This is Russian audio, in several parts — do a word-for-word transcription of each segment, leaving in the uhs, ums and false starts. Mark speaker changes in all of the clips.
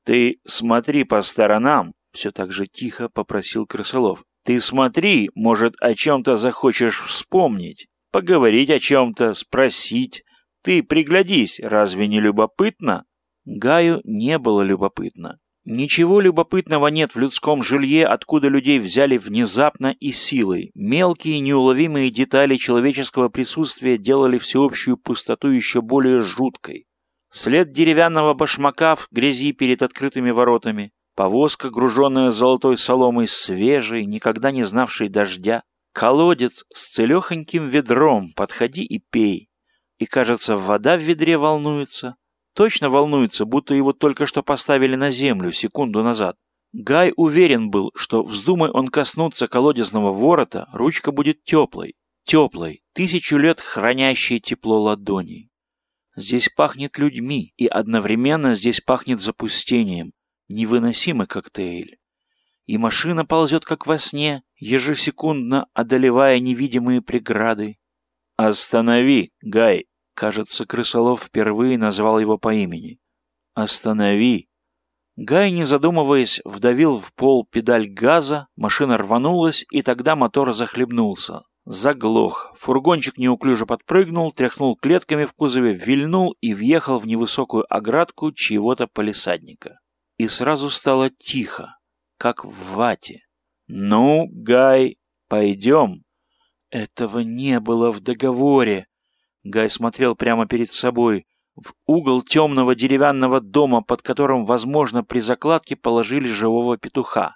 Speaker 1: «Ты смотри по сторонам», — все так же тихо попросил Крысолов. «Ты смотри, может, о чем-то захочешь вспомнить, поговорить о чем-то, спросить. Ты приглядись, разве не любопытно?» Гаю не было любопытно. Ничего любопытного нет в людском жилье, откуда людей взяли внезапно и силой. Мелкие неуловимые детали человеческого присутствия делали всеобщую пустоту еще более жуткой. След деревянного башмака в грязи перед открытыми воротами, повозка, груженная золотой соломой, свежей, никогда не знавшей дождя, колодец с целехоньким ведром, подходи и пей. И, кажется, вода в ведре волнуется. Точно волнуется, будто его только что поставили на землю секунду назад. Гай уверен был, что, вздумай он коснуться колодезного ворота, ручка будет теплой, теплой, тысячу лет хранящей тепло ладоней. Здесь пахнет людьми, и одновременно здесь пахнет запустением. Невыносимый коктейль. И машина ползет, как во сне, ежесекундно одолевая невидимые преграды. «Останови, Гай!» Кажется, Крысолов впервые назвал его по имени. «Останови!» Гай, не задумываясь, вдавил в пол педаль газа, машина рванулась, и тогда мотор захлебнулся. Заглох. Фургончик неуклюже подпрыгнул, тряхнул клетками в кузове, вильнул и въехал в невысокую оградку чьего-то палисадника. И сразу стало тихо, как в вате. «Ну, Гай, пойдем!» Этого не было в договоре. Гай смотрел прямо перед собой, в угол темного деревянного дома, под которым, возможно, при закладке положили живого петуха.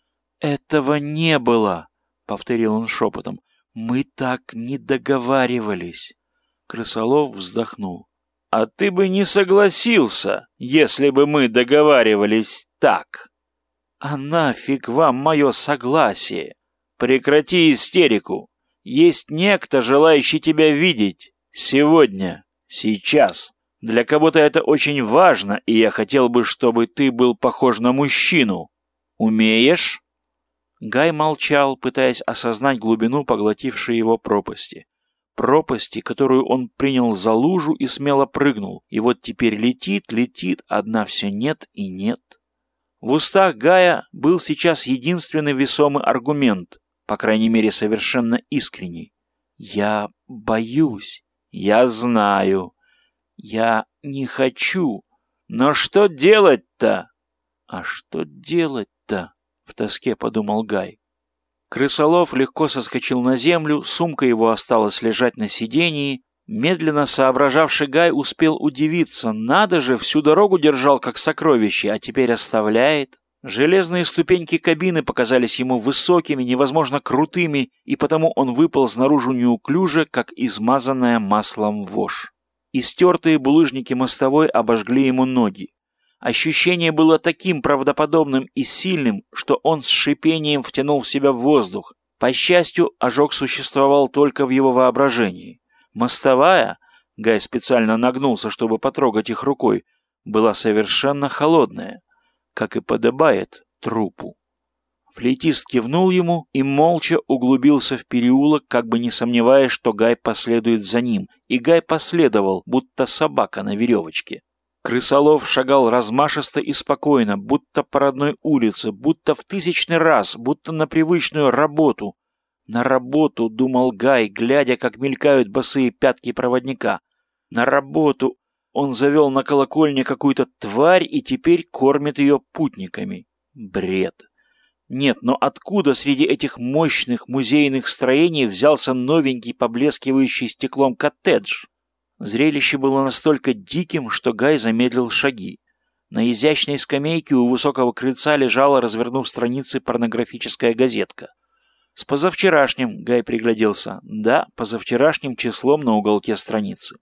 Speaker 1: «Этого не было!» — повторил он шепотом. «Мы так не договаривались!» Крысолов вздохнул. «А ты бы не согласился, если бы мы договаривались так!» «А нафиг вам мое согласие? Прекрати истерику! Есть некто, желающий тебя видеть. Сегодня, сейчас. Для кого-то это очень важно, и я хотел бы, чтобы ты был похож на мужчину. Умеешь?» Гай молчал, пытаясь осознать глубину поглотившей его пропасти. Пропасти, которую он принял за лужу и смело прыгнул. И вот теперь летит, летит, одна все нет и нет. В устах Гая был сейчас единственный весомый аргумент, по крайней мере, совершенно искренний. «Я боюсь. Я знаю. Я не хочу. Но что делать-то?» «А что делать-то?» — в тоске подумал Гай. Крысолов легко соскочил на землю, сумка его осталась лежать на сидении. Медленно соображавший Гай успел удивиться. Надо же, всю дорогу держал как сокровище, а теперь оставляет. Железные ступеньки кабины показались ему высокими, невозможно крутыми, и потому он выпал снаружи неуклюже, как измазанная маслом вошь. Истертые булыжники мостовой обожгли ему ноги. Ощущение было таким правдоподобным и сильным, что он с шипением втянул в себя воздух. По счастью, ожог существовал только в его воображении. Мостовая, Гай специально нагнулся, чтобы потрогать их рукой, была совершенно холодная, как и подобает трупу. Флейтист кивнул ему и молча углубился в переулок, как бы не сомневаясь, что Гай последует за ним, и Гай последовал, будто собака на веревочке. Крысолов шагал размашисто и спокойно, будто по родной улице, будто в тысячный раз, будто на привычную работу. На работу, думал Гай, глядя, как мелькают босые пятки проводника. На работу. Он завел на колокольне какую-то тварь и теперь кормит ее путниками. Бред. Нет, но откуда среди этих мощных музейных строений взялся новенький, поблескивающий стеклом коттедж? Зрелище было настолько диким, что Гай замедлил шаги. На изящной скамейке у высокого крыльца лежала, развернув страницы, порнографическая газетка. С позавчерашним, Гай пригляделся, да, позавчерашним числом на уголке страницы.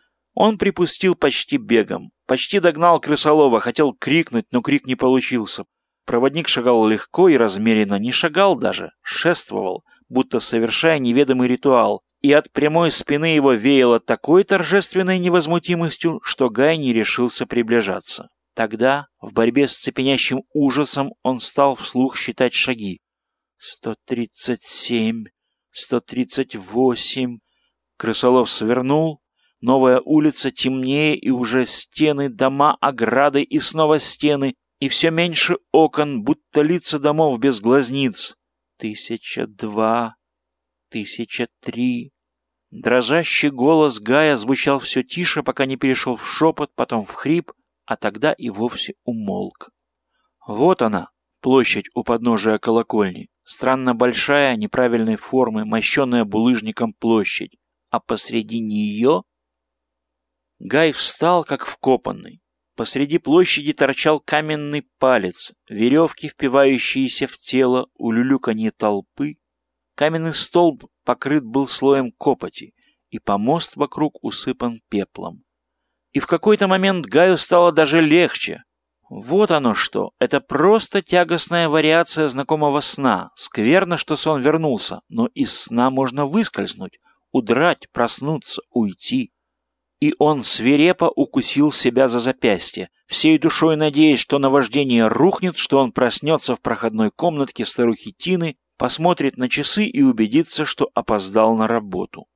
Speaker 1: Он припустил почти бегом, почти догнал Крысолова, хотел крикнуть, но крик не получился. Проводник шагал легко и размеренно, не шагал даже, шествовал, будто совершая неведомый ритуал, и от прямой спины его веяло такой торжественной невозмутимостью, что Гай не решился приближаться. Тогда, в борьбе с цепенящим ужасом, он стал вслух считать шаги. «Сто тридцать семь, сто тридцать восемь...» Крысолов свернул. Новая улица темнее, и уже стены, дома, ограды и снова стены, и все меньше окон, будто лица домов без глазниц. Тысяча два, тысяча три. Дрожащий голос Гая звучал все тише, пока не перешел в шепот, потом в хрип, а тогда и вовсе умолк. Вот она, площадь у подножия колокольни, странно большая, неправильной формы, мощенная булыжником площадь, а посреди нее... Гай встал, как вкопанный. Посреди площади торчал каменный палец, веревки, впивающиеся в тело, улюлюканье толпы. Каменный столб покрыт был слоем копоти, и помост вокруг усыпан пеплом. И в какой-то момент Гаю стало даже легче. Вот оно что, это просто тягостная вариация знакомого сна. Скверно, что сон вернулся, но из сна можно выскользнуть, удрать, проснуться, уйти. И он свирепо укусил себя за запястье, всей душой надеясь, что наваждение рухнет, что он проснется в проходной комнатке старухи Тины, посмотрит на часы и убедится, что опоздал на работу.